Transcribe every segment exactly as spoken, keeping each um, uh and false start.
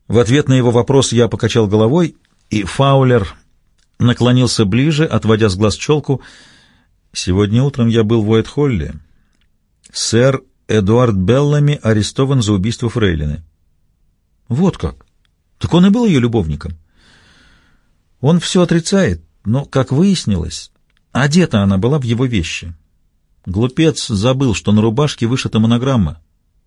В ответ на его вопрос я покачал головой, и Фаулер наклонился ближе, отводя с глаз челку. «Сегодня утром я был в Уайт-Холле. Сэр Эдуард Беллами арестован за убийство фрейлины». «Вот как? Так он и был ее любовником». «Он все отрицает, но, как выяснилось, одета она была в его вещи. Глупец забыл, что на рубашке вышита монограмма».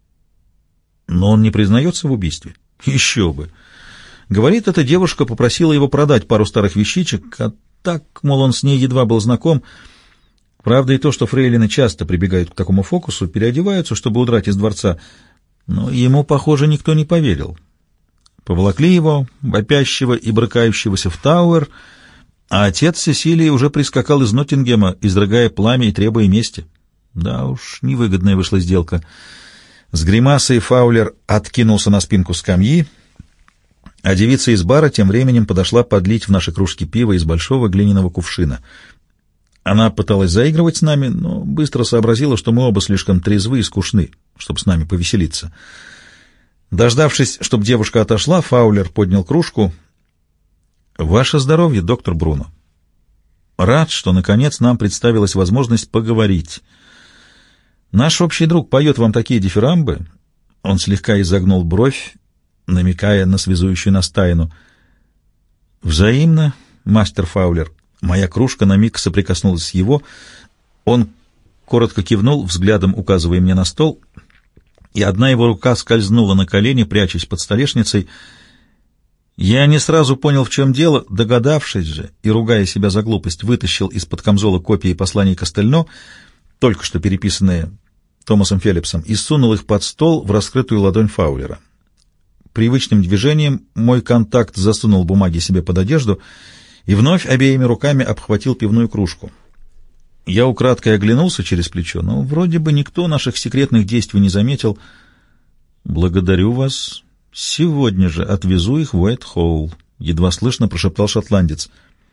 «Но он не признается в убийстве?» «Еще бы! Говорит, эта девушка попросила его продать пару старых вещичек, а так, мол, он с ней едва был знаком. Правда и то, что фрейлины часто прибегают к такому фокусу, переодеваются, чтобы удрать из дворца, но ему, похоже, никто не поверил. Поволокли его, вопящего и брыкающегося, в Тауэр, а отец Сесилии уже прискакал из Ноттингема, изрыгая пламя и требуя мести. Да уж, невыгодная вышла сделка». С гримасой Фаулер откинулся на спинку скамьи, а девица из бара тем временем подошла подлить в наши кружки пива из большого глиняного кувшина. Она пыталась заигрывать с нами, но быстро сообразила, что мы оба слишком трезвы и скучны, чтобы с нами повеселиться. Дождавшись, чтобы девушка отошла, Фаулер поднял кружку. «Ваше здоровье, доктор Бруно. Рад, что, наконец, нам представилась возможность поговорить. Наш общий друг поет вам такие дифирамбы». Он слегка изогнул бровь, намекая на связующую нас тайну. «Взаимно, мастер Фаулер». Моя кружка на миг соприкоснулась с его. Он коротко кивнул, взглядом указывая мне на стол, и одна его рука скользнула на колени, прячась под столешницей. Я не сразу понял, в чем дело, догадавшись же и, ругая себя за глупость, вытащил из-под камзола копии посланий Костельно, только что переписанные Томасом Феллипсом, и сунул их под стол в раскрытую ладонь Фаулера. Привычным движением мой контакт засунул бумаги себе под одежду и вновь обеими руками обхватил пивную кружку. Я украдкой оглянулся через плечо, но вроде бы никто наших секретных действий не заметил. «Благодарю вас. Сегодня же отвезу их в Уайт-Холл», — едва слышно прошептал шотландец.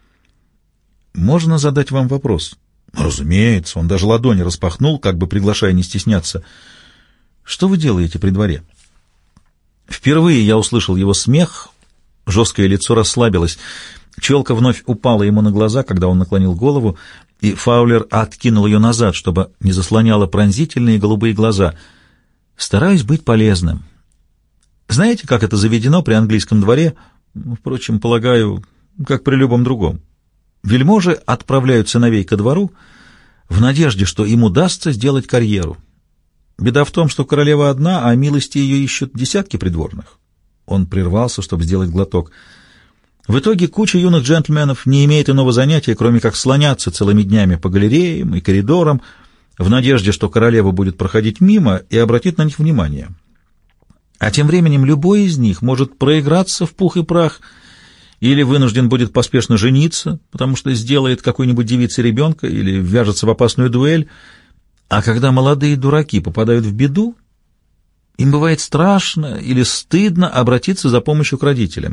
«Можно задать вам вопрос?» «Разумеется». Он даже ладони распахнул, как бы приглашая не стесняться. «Что вы делаете при дворе?» Впервые я услышал его смех, жесткое лицо расслабилось, челка вновь упала ему на глаза, когда он наклонил голову, и Фаулер откинул ее назад, чтобы не заслоняла пронзительные голубые глаза. «Стараюсь быть полезным. Знаете, как это заведено при английском дворе? Впрочем, полагаю, как при любом другом. Вельможи отправляют сыновей ко двору в надежде, что им удастся сделать карьеру. Беда в том, что королева одна, а милости ее ищут десятки придворных». Он прервался, чтобы сделать глоток. В итоге куча юных джентльменов не имеет иного занятия, кроме как слоняться целыми днями по галереям и коридорам в надежде, что королева будет проходить мимо и обратит на них внимание. А тем временем любой из них может проиграться в пух и прах или вынужден будет поспешно жениться, потому что сделает какой-нибудь девице ребенка или ввяжется в опасную дуэль. А когда молодые дураки попадают в беду, им бывает страшно или стыдно обратиться за помощью к родителям.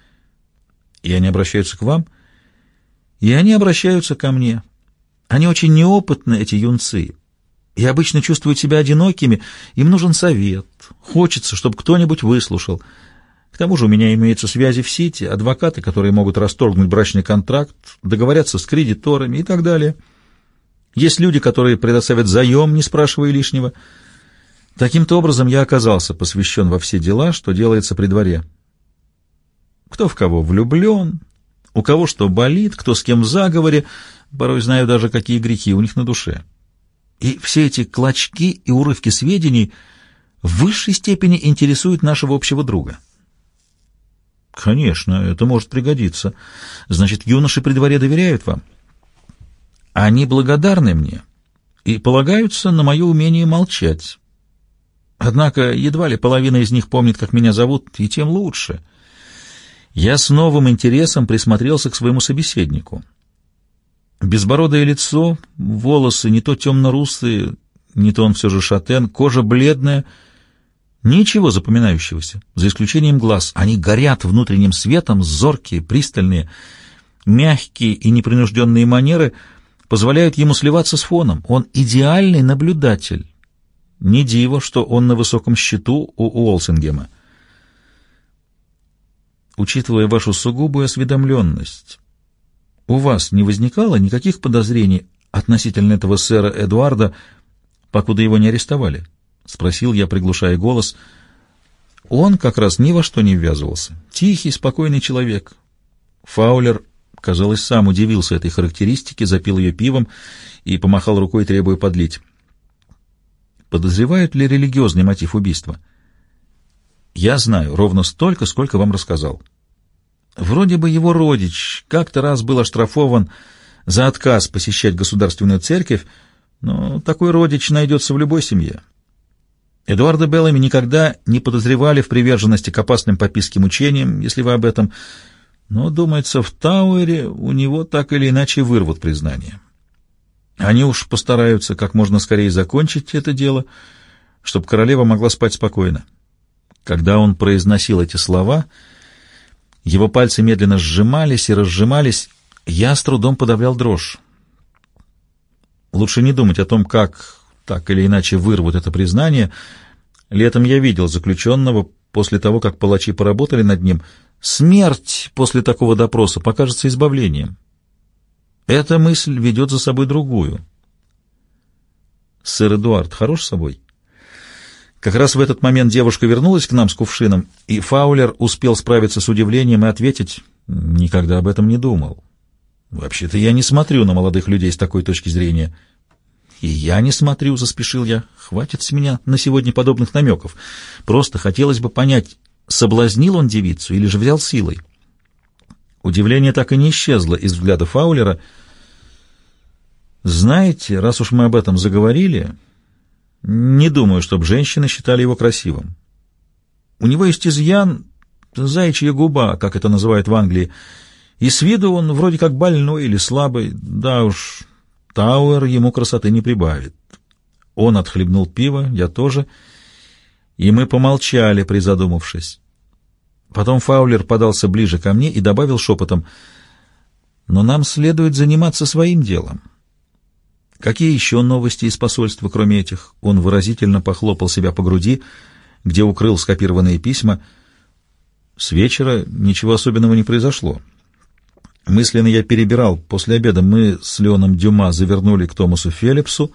И они обращаются к вам, и они обращаются ко мне. Они очень неопытны, эти юнцы, и обычно чувствуют себя одинокими, им нужен совет, хочется, чтобы кто-нибудь выслушал. К тому же у меня имеются связи в Сити, адвокаты, которые могут расторгнуть брачный контракт, договорятся с кредиторами и так далее. Есть люди, которые предоставят заем, не спрашивая лишнего. Таким-то образом я оказался посвящен во все дела, что делается при дворе. Кто в кого влюблен, у кого что болит, кто с кем в заговоре, порой знаю даже, какие грехи у них на душе. И все эти клочки и урывки сведений в высшей степени интересуют нашего общего друга. Конечно, это может пригодиться. Значит, юноши при дворе доверяют вам. Они благодарны мне и полагаются на мое умение молчать. Однако едва ли половина из них помнит, как меня зовут, и тем лучше. Я с новым интересом присмотрелся к своему собеседнику. Безбородое лицо, волосы не то темно-русые, не то он все же шатен, кожа бледная. Ничего запоминающегося, за исключением глаз. Они горят внутренним светом, зоркие, пристальные. Мягкие и непринужденные манеры позволяют ему сливаться с фоном. Он идеальный наблюдатель. Не диво, что он на высоком счету у Уолсингема. учитывая вашу сугубую осведомленность, у вас не возникало никаких подозрений относительно этого сэра Эдуарда, покуда его не арестовали?» — спросил я, приглушая голос. Он как раз ни во что не ввязывался. Тихий, спокойный человек. Фаулер, казалось, сам удивился этой характеристике, запил ее пивом и помахал рукой, требуя подлить. «Подозревают ли религиозный мотив убийства?» «Я знаю ровно столько, сколько вам рассказал. Вроде бы его родич как-то раз был оштрафован за отказ посещать государственную церковь, но такой родич найдется в любой семье. Эдуарда Беллами никогда не подозревали в приверженности к опасным папистским учениям, если вы об этом, но, думается, в Тауэре у него так или иначе вырвут признание. Они уж постараются как можно скорее закончить это дело, чтобы королева могла спать спокойно». Когда он произносил эти слова, его пальцы медленно сжимались и разжимались, я с трудом подавлял дрожь. Лучше не думать о том, как так или иначе вырвут это признание. Летом я видел заключенного после того, как палачи поработали над ним. Смерть после такого допроса покажется избавлением. Эта мысль ведет за собой другую. Сэр Эдуард хорош собой? Как раз в этот момент девушка вернулась к нам с кувшином, и Фаулер успел справиться с удивлением и ответить: «Никогда об этом не думал. Вообще-то я не смотрю на молодых людей с такой точки зрения». «И я не смотрю», — заспешил я. «Хватит с меня на сегодня подобных намеков. Просто хотелось бы понять, соблазнил он девицу или же взял силой». Удивление так и не исчезло из взгляда Фаулера. «Знаете, раз уж мы об этом заговорили, не думаю, чтобы женщины считали его красивым. У него есть изъян, заячья губа, как это называют в Англии, и с виду он вроде как больной или слабый. Да уж, Тауэр ему красоты не прибавит». Он отхлебнул пиво, я тоже, и мы помолчали, призадумавшись. Потом Фаулер подался ближе ко мне и добавил шепотом: «Но нам следует заниматься своим делом». «Какие еще новости из посольства, кроме этих?» Он выразительно похлопал себя по груди, где укрыл скопированные письма. С вечера ничего особенного не произошло. Мысленно я перебирал. После обеда мы с Леоном Дюма завернули к Томасу Фелипсу.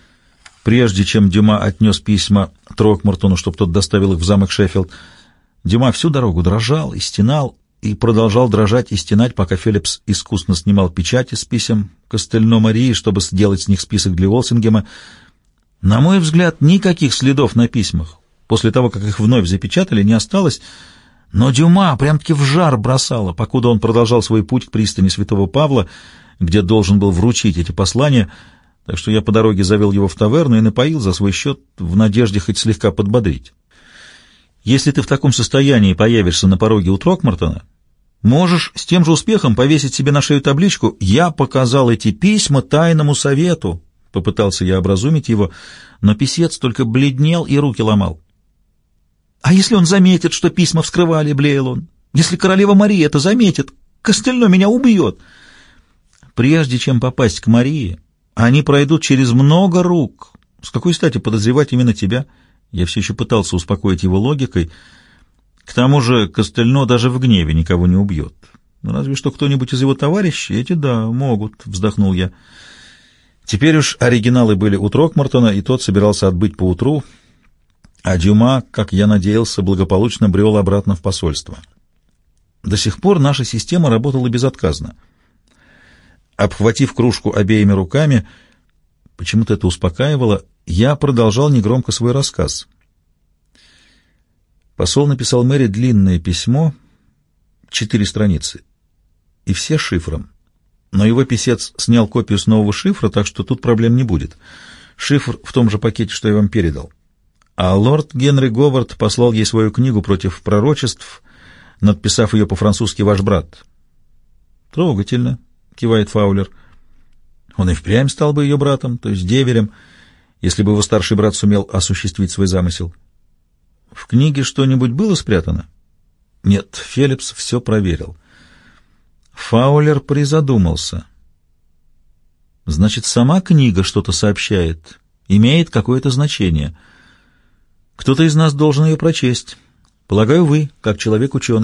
Прежде чем Дюма отнес письма Трокмартону, чтобы тот доставил их в замок Шеффилд, Дюма всю дорогу дрожал и стенал, и продолжал дрожать и стенать, пока Фелипс искусно снимал печати с писем Кастельно Марии, чтобы сделать с них список для Уолсингема. На мой взгляд, никаких следов на письмах после того, как их вновь запечатали, не осталось, но Дюма прям-таки в жар бросало, покуда он продолжал свой путь к пристани Святого Павла, где должен был вручить эти послания, так что я по дороге завел его в таверну и напоил за свой счет в надежде хоть слегка подбодрить. «Если ты в таком состоянии появишься на пороге у Трокмартона, можешь с тем же успехом повесить себе на шею табличку «Я показал эти письма тайному совету». Попытался я образумить его, но писец только бледнел и руки ломал. «А если он заметит, что письма вскрывали?» — блеял он. «Если королева Мария это заметит, Кастельно меня убьет». «Прежде чем попасть к Марии, они пройдут через много рук. С какой стати подозревать именно тебя?» Я все еще пытался успокоить его логикой. К тому же Кастельно даже в гневе никого не убьет. Ну, разве что кто-нибудь из его товарищей, эти, да, могут, вздохнул я. Теперь уж оригиналы были у Трокмартона, и тот собирался отбыть поутру, а Дюма, как я надеялся, благополучно брел обратно в посольство. До сих пор наша система работала безотказно. Обхватив кружку обеими руками, почему-то это успокаивало, я продолжал негромко свой рассказ. Посол написал Мэри длинное письмо, четыре страницы, и все шифром. Но его писец снял копию с нового шифра, так что тут проблем не будет. Шифр в том же пакете, что я вам передал. А лорд Генри Говард послал ей свою книгу против пророчеств, надписав ее по-французски «Ваш брат». «Трогательно», — кивает Фаулер. «Он и впрямь стал бы ее братом, то есть деверем, если бы его старший брат сумел осуществить свой замысел». «В книге что-нибудь было спрятано?» «Нет, Фелипс все проверил». Фаулер призадумался. «Значит, сама книга что-то сообщает, имеет какое-то значение. Кто-то из нас должен ее прочесть. Полагаю, вы, как человек-ученый».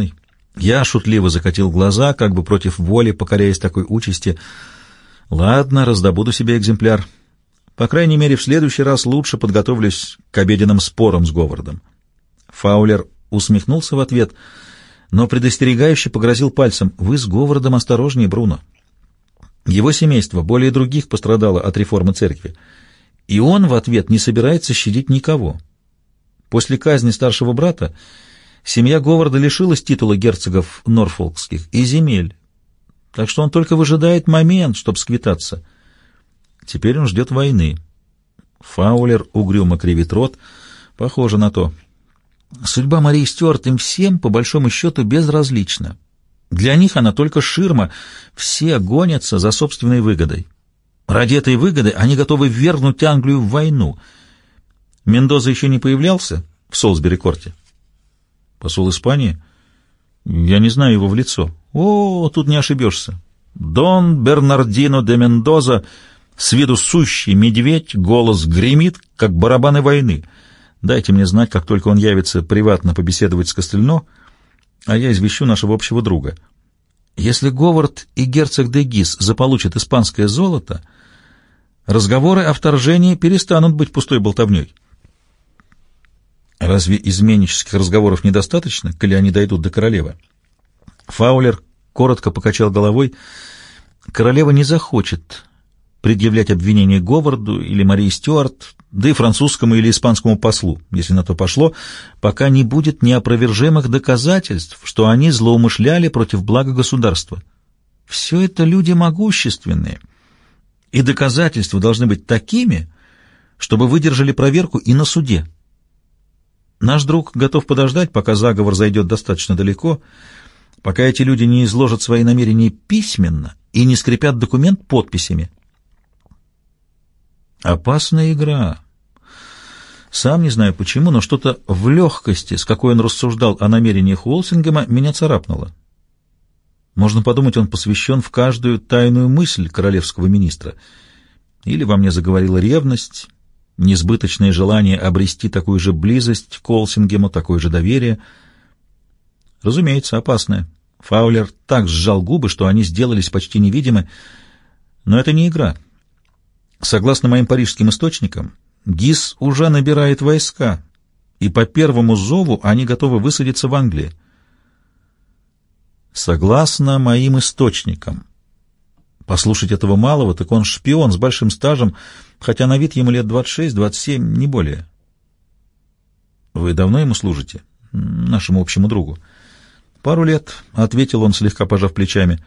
Я шутливо закатил глаза, как бы против воли, покоряясь такой участи. Ладно, раздобуду себе экземпляр. По крайней мере, в следующий раз лучше подготовлюсь к обеденным спорам с Говардом. Фаулер усмехнулся в ответ, но предостерегающе погрозил пальцем. «Вы с Говардом осторожнее, Бруно. Его семейство более других пострадало от реформы церкви, и он в ответ не собирается щадить никого. После казни старшего брата семья Говарда лишилась титула герцогов норфолкских и земель, так что он только выжидает момент, чтобы сквитаться. Теперь он ждет войны». Фаулер угрюмо кривит рот. Похоже на то. Судьба Марии Стюарт им всем, по большому счету, безразлична. Для них она только ширма, все гонятся за собственной выгодой. Ради этой выгоды они готовы ввергнуть Англию в войну. Мендоза еще не появлялся в Солсбери-корте? Посол Испании? Я не знаю его в лицо. О, тут не ошибешься. Дон Бернардино де Мендоза, с виду сущий медведь, голос гремит, как барабаны войны. Дайте мне знать, как только он явится приватно побеседовать с Кастельно, а я извещу нашего общего друга. Если Говард и герцог де Гис заполучат испанское золото, разговоры о вторжении перестанут быть пустой болтовней. Разве изменнических разговоров недостаточно, коли они дойдут до королевы? Фаулер коротко покачал головой. Королева не захочет предъявлять обвинения Говарду или Марии Стюарт, да и французскому или испанскому послу, если на то пошло, пока не будет неопровержимых доказательств, что они злоумышляли против блага государства. Все это люди могущественные, и доказательства должны быть такими, чтобы выдержали проверку и на суде. Наш друг готов подождать, пока заговор зайдет достаточно далеко, пока эти люди не изложат свои намерения письменно и не скрепят документ подписями. Опасная игра. Сам не знаю почему, но что-то в легкости, с какой он рассуждал о намерениях Уолсингема, меня царапнуло. Можно подумать, он посвящен в каждую тайную мысль королевского министра. Или во мне заговорила ревность, несбыточное желание обрести такую же близость к Уолсингему, такое же доверие. Разумеется, опасное. Фаулер так сжал губы, что они сделались почти невидимы. Но это не игра. Согласно моим парижским источникам, Гис уже набирает войска, и по первому зову они готовы высадиться в Англии. Согласно моим источникам. Послушать этого малого, так он шпион с большим стажем, хотя на вид ему лет двадцать шесть двадцать семь, не более. Вы давно ему служите? Нашему общему другу. Пару лет, — ответил он, слегка пожав плечами.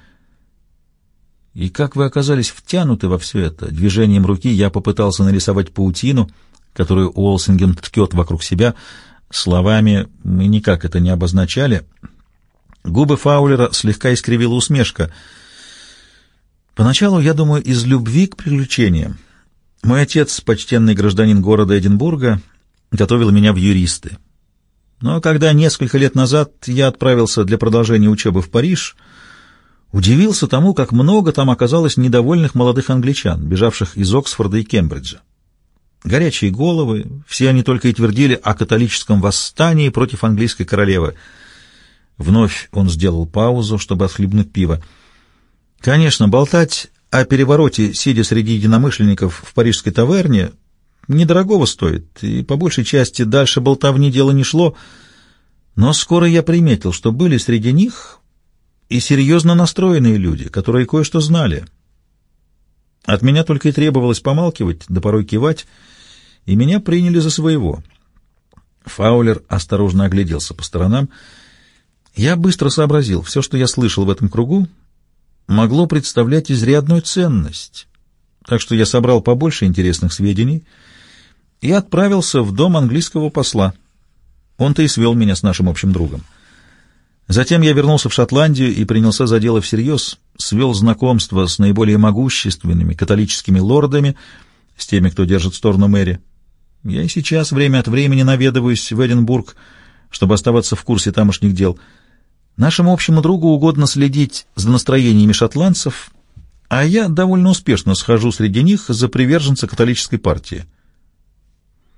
И как вы оказались втянуты во все это? Движением руки я попытался нарисовать паутину, которую Уолсингем ткет вокруг себя. Словами мы никак это не обозначали. Губы Фаулера слегка искривила усмешка. Поначалу, я думаю, из любви к приключениям. Мой отец, почтенный гражданин города Эдинбурга, готовил меня в юристы. Но когда несколько лет назад я отправился для продолжения учебы в Париж, удивился тому, как много там оказалось недовольных молодых англичан, бежавших из Оксфорда и Кембриджа. Горячие головы, все они только и твердили о католическом восстании против английской королевы. Вновь он сделал паузу, чтобы отхлебнуть пиво. Конечно, болтать о перевороте, сидя среди единомышленников в парижской таверне, недорогого стоит, и по большей части дальше болтовни дело не шло, но скоро я приметил, что были среди них и серьезно настроенные люди, которые кое-что знали. От меня только и требовалось помалкивать, да порой кивать, и меня приняли за своего. Фаулер осторожно огляделся по сторонам. Я быстро сообразил, все, что я слышал в этом кругу, могло представлять изрядную ценность, так что я собрал побольше интересных сведений и отправился в дом английского посла. Он-то и свел меня с нашим общим другом. Затем я вернулся в Шотландию и принялся за дело всерьез, свел знакомство с наиболее могущественными католическими лордами, с теми, кто держит сторону мэри. Я и сейчас время от времени наведываюсь в Эдинбург, чтобы оставаться в курсе тамошних дел. Нашему общему другу угодно следить за настроениями шотландцев, а я довольно успешно схожу среди них за приверженца католической партии.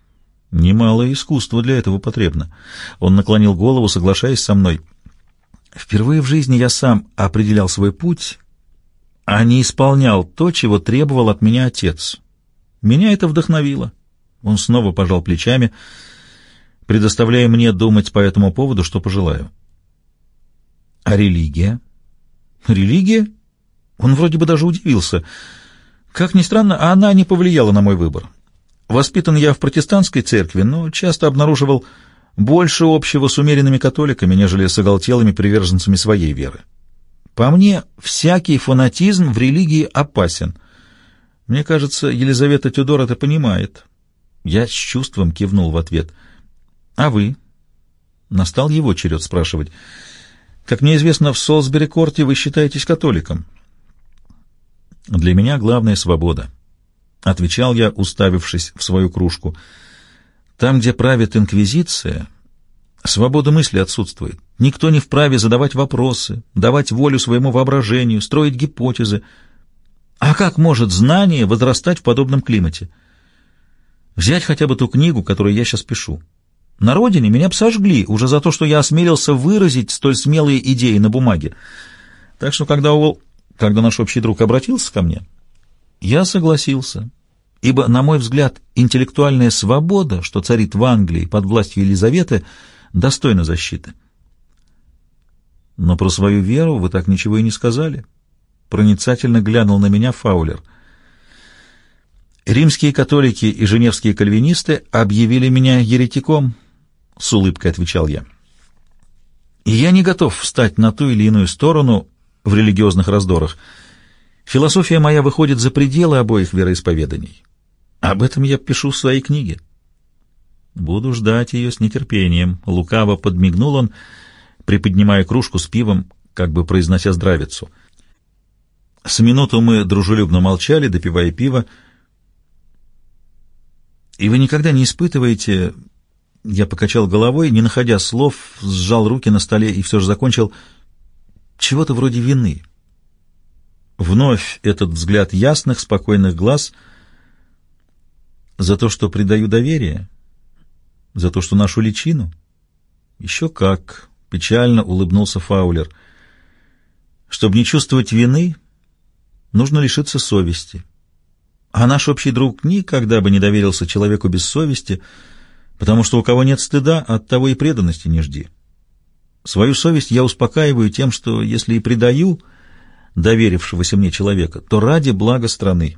Немало искусства для этого потребно. Он наклонил голову, соглашаясь со мной. Впервые в жизни я сам определял свой путь, а не исполнял то, чего требовал от меня отец. Меня это вдохновило. Он снова пожал плечами, предоставляя мне думать по этому поводу, что пожелаю. А религия? Религия? Он вроде бы даже удивился. Как ни странно, она не повлияла на мой выбор. Воспитан я в протестантской церкви, но часто обнаруживал больше общего с умеренными католиками, нежели с оголтелыми приверженцами своей веры. По мне, всякий фанатизм в религии опасен. Мне кажется, Елизавета Тюдор это понимает. Я с чувством кивнул в ответ. А вы? Настал его черед спрашивать. Как мне известно, в Солсбери-Корте вы считаетесь католиком. Для меня главная свобода, отвечал я, уставившись в свою кружку. Там, где правит инквизиция, свобода мысли отсутствует. Никто не вправе задавать вопросы, давать волю своему воображению, строить гипотезы. А как может знание возрастать в подобном климате? Взять хотя бы ту книгу, которую я сейчас пишу. На родине меня б сожгли уже за то, что я осмелился выразить столь смелые идеи на бумаге. Так что, когда, Уолл, когда наш общий друг обратился ко мне, я согласился, ибо, на мой взгляд, интеллектуальная свобода, что царит в Англии под властью Елизаветы, достойна защиты. Но про свою веру вы так ничего и не сказали. Проницательно глянул на меня Фаулер. Римские католики и женевские кальвинисты объявили меня еретиком, с улыбкой отвечал я. И я не готов встать на ту или иную сторону в религиозных раздорах. Философия моя выходит за пределы обоих вероисповеданий. Об этом я пишу в своей книге. Буду ждать ее с нетерпением. Лукаво подмигнул он, приподнимая кружку с пивом, как бы произнося здравицу. С минуту мы дружелюбно молчали, допивая пиво. «И вы никогда не испытываете...» Я покачал головой, не находя слов, сжал руки на столе и все же закончил чего-то вроде вины. Вновь этот взгляд ясных, спокойных глаз за то, что предаю доверие, за то, что ношу личину. Еще как, печально улыбнулся Фаулер. Чтобы не чувствовать вины, нужно лишиться совести. А наш общий друг никогда бы не доверился человеку без совести, потому что у кого нет стыда, от того и преданности не жди. Свою совесть я успокаиваю тем, что если и предаю доверившегося мне человека, то ради блага страны.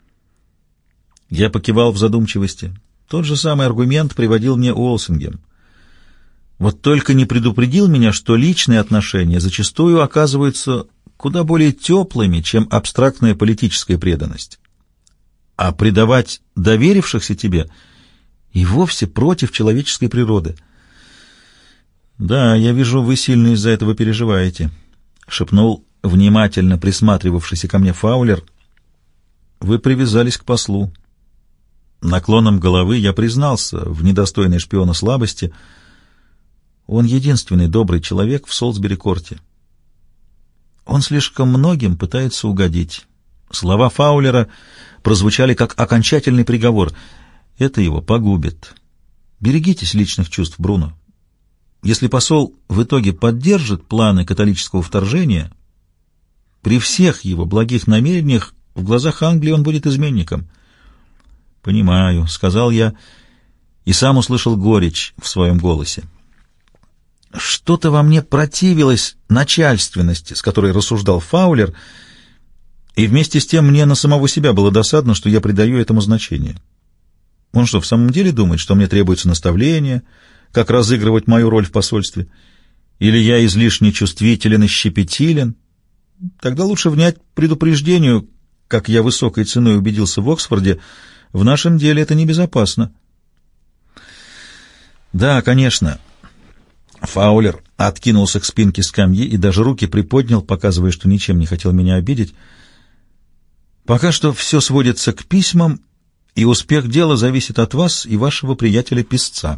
Я покивал в задумчивости. Тот же самый аргумент приводил мне Уолсингем. Вот только не предупредил меня, что личные отношения зачастую оказываются куда более теплыми, чем абстрактная политическая преданность. А предавать доверившихся тебе и вовсе против человеческой природы. «Да, я вижу, вы сильно из-за этого переживаете», — шепнул внимательно присматривавшийся ко мне Фаулер. «Вы привязались к послу». Наклоном головы я признался в недостойной шпиона слабости. Он единственный добрый человек в Солсбери-Корте. Он слишком многим пытается угодить. Слова Фаулера прозвучали как окончательный приговор. Это его погубит. Берегитесь личных чувств, Бруно. Если посол в итоге поддержит планы католического вторжения, при всех его благих намерениях в глазах Англии он будет изменником. «Понимаю», — сказал я, и сам услышал горечь в своем голосе. Что-то во мне противилось начальственности, с которой рассуждал Фаулер, и вместе с тем мне на самого себя было досадно, что я придаю этому значение. Он что, в самом деле думает, что мне требуется наставление, как разыгрывать мою роль в посольстве? Или я излишне чувствителен и щепетилен? Тогда лучше внять предупреждению, как я высокой ценой убедился в Оксфорде, в нашем деле это небезопасно. Да, конечно. Фаулер откинулся к спинке скамьи и даже руки приподнял, показывая, что ничем не хотел меня обидеть. Пока что все сводится к письмам, и успех дела зависит от вас и вашего приятеля-писца.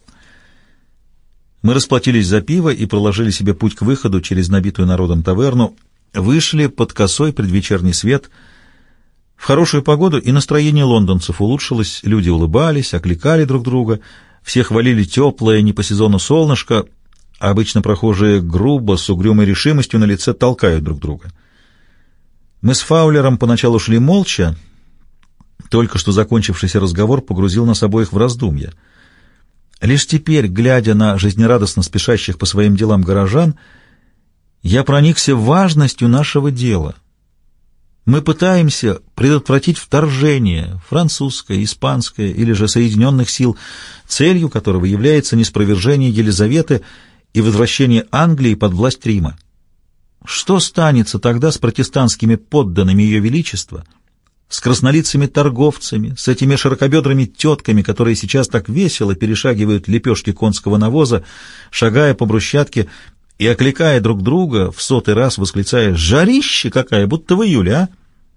Мы расплатились за пиво и проложили себе путь к выходу через набитую народом таверну, вышли под косой предвечерний свет. В хорошую погоду и настроение лондонцев улучшилось, люди улыбались, окликали друг друга, все хвалили теплое, не по сезону солнышко, Обычно прохожие грубо, с угрюмой решимостью на лице толкают друг друга. Мы с Фаулером поначалу шли молча, только что закончившийся разговор погрузил нас обоих в раздумья. Лишь теперь, глядя на жизнерадостно спешащих по своим делам горожан, я проникся важностью нашего дела. Мы пытаемся предотвратить вторжение французское, испанское или же Соединенных сил, целью которого является неспровержение Елизаветы и возвращение Англии под власть Рима. Что станется тогда с протестантскими подданными Ее Величества, с краснолицыми торговцами, с этими широкобедрыми тетками, которые сейчас так весело перешагивают лепешки конского навоза, шагая по брусчатке и окликая друг друга, в сотый раз восклицая «Жарище какая, будто в июле, а!»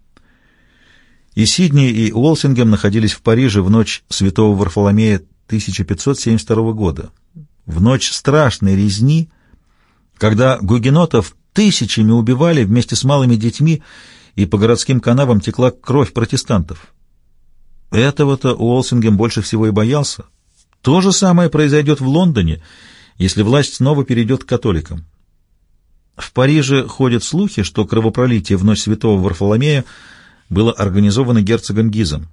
И Сидни, и Уолсингем находились в Париже в ночь Святого Варфоломея тысяча пятьсот семьдесят второго года, в ночь страшной резни, когда гугенотов тысячами убивали вместе с малыми детьми, и по городским канавам текла кровь протестантов. Этого-то Уолсингем больше всего и боялся. То же самое произойдет в Лондоне, если власть снова перейдет к католикам. В Париже ходят слухи, что кровопролитие в ночь Святого Варфоломея было организовано герцогом Гизом.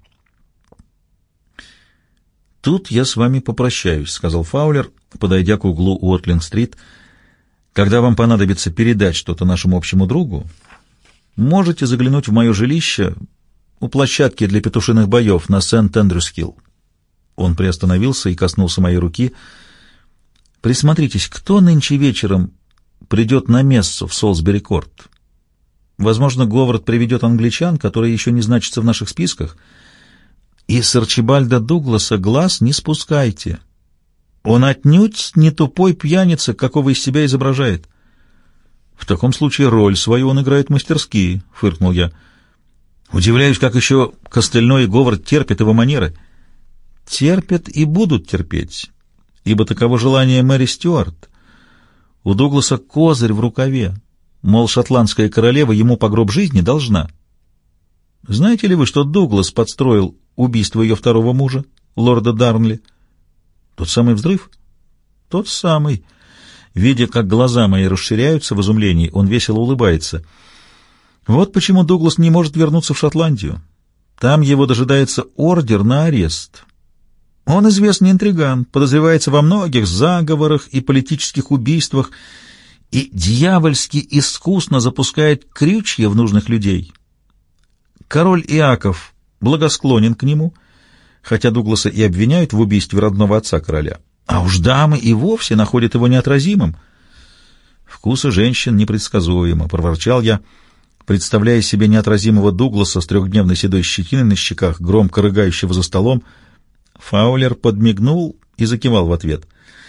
«Тут я с вами попрощаюсь», — сказал Фаулер, подойдя к углу Уотлинг-стрит. «Когда вам понадобится передать что-то нашему общему другу, можете заглянуть в мое жилище у площадки для петушиных боев на Сент-Эндрюс-Хилл». Он приостановился и коснулся моей руки. «Присмотритесь, кто нынче вечером придет на мессу в Солсбери-Корт. Возможно, Говард приведет англичан, которые еще не значатся в наших списках. И с Арчибальда Дугласа глаз не спускайте. Он отнюдь не тупой пьяница, какого из себя изображает». «В таком случае роль свою он играет мастерски», — фыркнул я. «Удивляюсь, как еще Костельной и Говард терпят его манеры». «Терпят и будут терпеть, ибо таково желание Мэри Стюарт. У Дугласа козырь в рукаве, мол, шотландская королева ему по гроб жизни должна. Знаете ли вы, что Дуглас подстроил убийство ее второго мужа, лорда Дарнли?» «Тот самый взрыв?» «Тот самый». Видя, как глаза мои расширяются в изумлении, он весело улыбается. «Вот почему Дуглас не может вернуться в Шотландию. Там его дожидается ордер на арест. Он известный интриган, подозревается во многих заговорах и политических убийствах и дьявольски искусно запускает крючья в нужных людей. Король Иаков благосклонен к нему, хотя Дугласа и обвиняют в убийстве родного отца короля. А уж дамы и вовсе находят его неотразимым». «Вкусы женщин непредсказуемо», — проворчал я, представляя себе неотразимого Дугласа с трехдневной седой щетиной на щеках, громко рыгающего за столом. Фаулер подмигнул и закивал в ответ.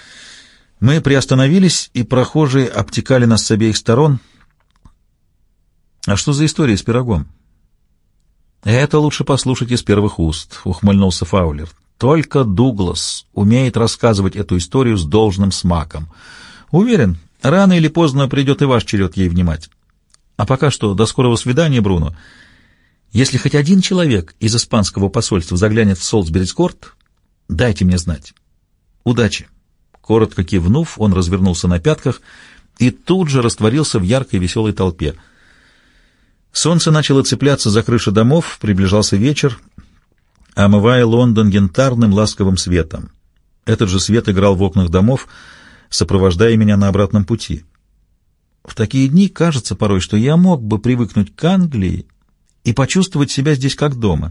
Мы приостановились, и прохожие обтекали нас с обеих сторон. «А что за история с пирогом?» «Это лучше послушать из первых уст», — ухмыльнулся Фаулер. «Только Дуглас умеет рассказывать эту историю с должным смаком. Уверен, рано или поздно придет и ваш черед ей внимать. А пока что до скорого свидания, Бруно. Если хоть один человек из испанского посольства заглянет в Солсбери-Корт, дайте мне знать. Удачи». Коротко кивнув, он развернулся на пятках и тут же растворился в яркой веселой толпе. Солнце начало цепляться за крыши домов, приближался вечер, омывая Лондон янтарным ласковым светом. Этот же свет играл в окнах домов, сопровождая меня на обратном пути. В такие дни кажется порой, что я мог бы привыкнуть к Англии и почувствовать себя здесь как дома.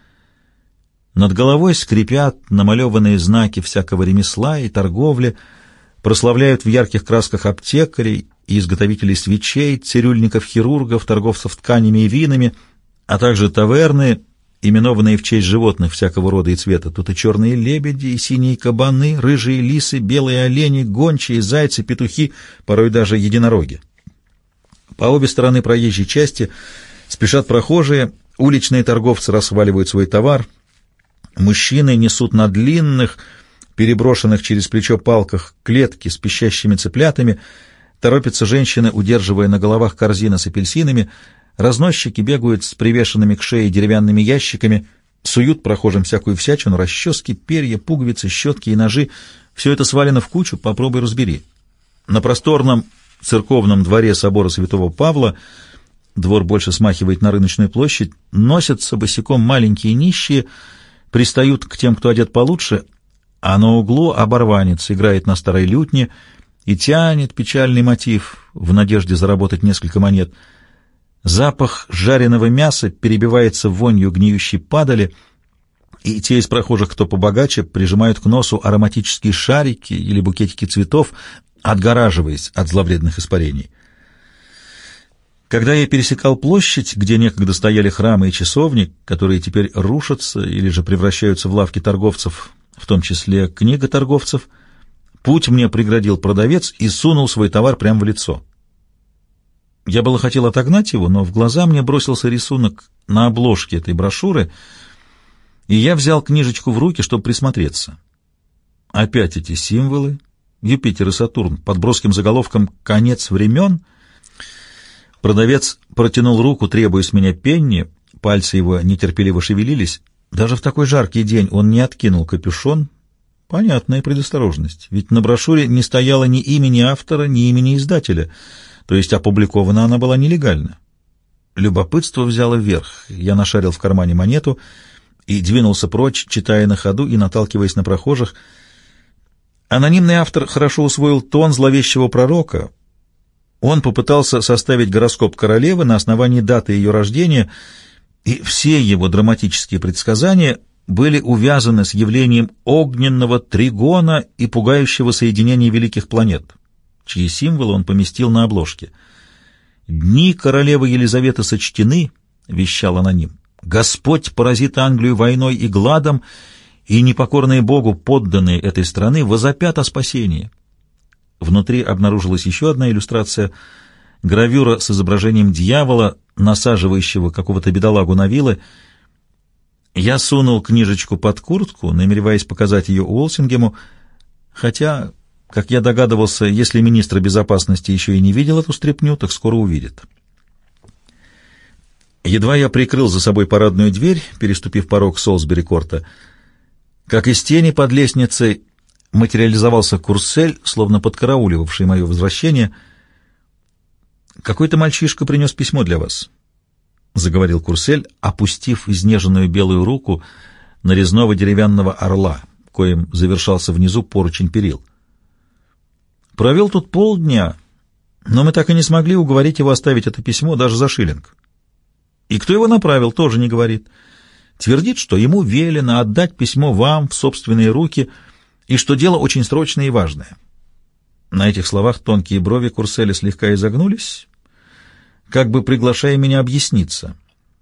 Над головой скрипят намалеванные знаки всякого ремесла и торговли, прославляют в ярких красках аптекарей и изготовителей свечей, цирюльников-хирургов, торговцев тканями и винами, а также таверны, именованные в честь животных всякого рода и цвета. Тут и черные лебеди, и синие кабаны, рыжие лисы, белые олени, гончие, зайцы, петухи, порой даже единороги. По обе стороны проезжей части спешат прохожие, уличные торговцы расхваливают свой товар, мужчины несут на длинных, переброшенных через плечо палках клетки с пищащими цыплятами, торопятся женщины, удерживая на головах корзины с апельсинами, разносчики бегают с привешенными к шее деревянными ящиками, суют прохожим всякую всячину, расчески, перья, пуговицы, щетки и ножи. Все это свалено в кучу, попробуй разбери. На просторном церковном дворе собора Святого Павла, двор больше смахивает на рыночную площадь, носятся босиком маленькие нищие, пристают к тем, кто одет получше, а на углу оборванец играет на старой лютне и тянет печальный мотив в надежде заработать несколько монет. Запах жареного мяса перебивается вонью гниющей падали, и те из прохожих, кто побогаче, прижимают к носу ароматические шарики или букетики цветов, отгораживаясь от зловредных испарений. Когда я пересекал площадь, где некогда стояли храмы и часовни, которые теперь рушатся или же превращаются в лавки торговцев, в том числе книготорговцев, путь мне преградил продавец и сунул свой товар прямо в лицо. Я было хотел отогнать его, но в глаза мне бросился рисунок на обложке этой брошюры, и я взял книжечку в руки, чтобы присмотреться. Опять эти символы, Юпитер и Сатурн, под броским заголовком «Конец времен». Продавец протянул руку, требуя с меня пенни, пальцы его нетерпеливо шевелились. Даже в такой жаркий день он не откинул капюшон. Понятная предосторожность, ведь на брошюре не стояло ни имени автора, ни имени издателя, то есть опубликована она была нелегально. Любопытство взяло вверх. Я нашарил в кармане монету и двинулся прочь, читая на ходу и наталкиваясь на прохожих. Анонимный автор хорошо усвоил тон зловещего пророка. Он попытался составить гороскоп королевы на основании даты ее рождения, и все его драматические предсказания были увязаны с явлением огненного тригона и пугающего соединения великих планет, чьи символы он поместил на обложке. «Дни королевы Елизаветы сочтены», — вещал аноним. «Господь поразит Англию войной и гладом, и непокорные Богу подданные этой страны возопят о спасении». Внутри обнаружилась еще одна иллюстрация — гравюра с изображением дьявола, насаживающего какого-то бедолагу на вилы. Я сунул книжечку под куртку, намереваясь показать ее Уолсингему, хотя, как я догадывался, если министр безопасности еще и не видел эту стряпню, так скоро увидит. Едва я прикрыл за собой парадную дверь, переступив порог Солсбери-корта, как из тени под лестницей материализовался Курсель, словно подкарауливавший мое возвращение. «Какой-то мальчишка принес письмо для вас», — заговорил Курсель, опустив изнеженную белую руку на резного деревянного орла, коим завершался внизу поручень перил. «Провел тут полдня, но мы так и не смогли уговорить его оставить это письмо даже за шиллинг. И кто его направил, тоже не говорит. Твердит, что ему велено отдать письмо вам в собственные руки и что дело очень срочное и важное». На этих словах тонкие брови Курселя слегка изогнулись, как бы приглашая меня объясниться.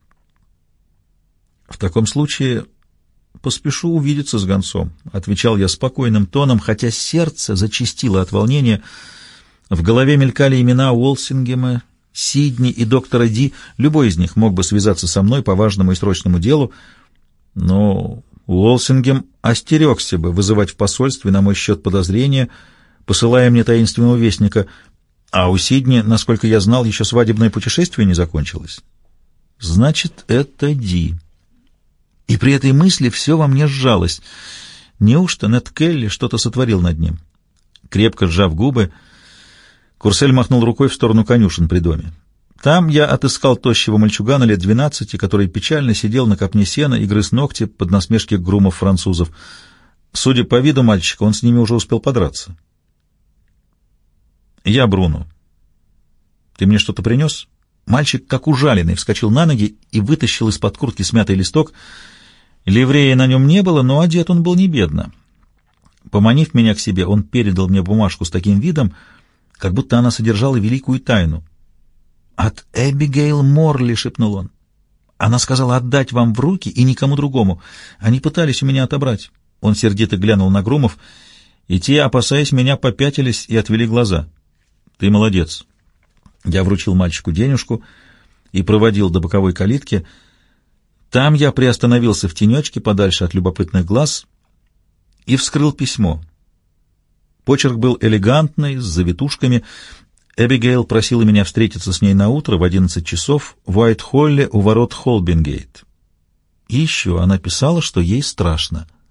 «В таком случае поспешу увидеться с гонцом», — отвечал я спокойным тоном, хотя сердце зачастило от волнения. В голове мелькали имена Уолсингема, Сидни и доктора Ди. Любой из них мог бы связаться со мной по важному и срочному делу, но Уолсингем остерегся бы вызывать в посольстве на мой счет подозрения, посылая мне таинственного вестника, а у Сидни, насколько я знал, еще свадебное путешествие не закончилось. Значит, это Ди. И при этой мысли все во мне сжалось. Неужто Нед Келли что-то сотворил над ним? Крепко сжав губы, Курсель махнул рукой в сторону конюшен при доме. Там я отыскал тощего мальчугана лет двенадцати, который печально сидел на копне сена и грыз ногти под насмешки грумов-французов. Судя по виду мальчика, он с ними уже успел подраться. «Я Бруно. Ты мне что-то принес?» Мальчик, как ужаленный, вскочил на ноги и вытащил из-под куртки смятый листок. Ливрея на нем не было, но одет он был не бедно. Поманив меня к себе, он передал мне бумажку с таким видом, как будто она содержала великую тайну. «От Эбигейл Морли», — шепнул он. «Она сказала отдать вам в руки и никому другому. Они пытались у меня отобрать». Он сердито глянул на грумов, и те, опасаясь меня, попятились и отвели глаза. «Ты молодец». Я вручил мальчику денежку и проводил до боковой калитки. Там я приостановился в тенечке, подальше от любопытных глаз, и вскрыл письмо. Почерк был элегантный, с завитушками. Эбигейл просила меня встретиться с ней на утро в одиннадцать часов в Уайт-Холле у ворот Холбингейт. И еще она писала, что ей страшно.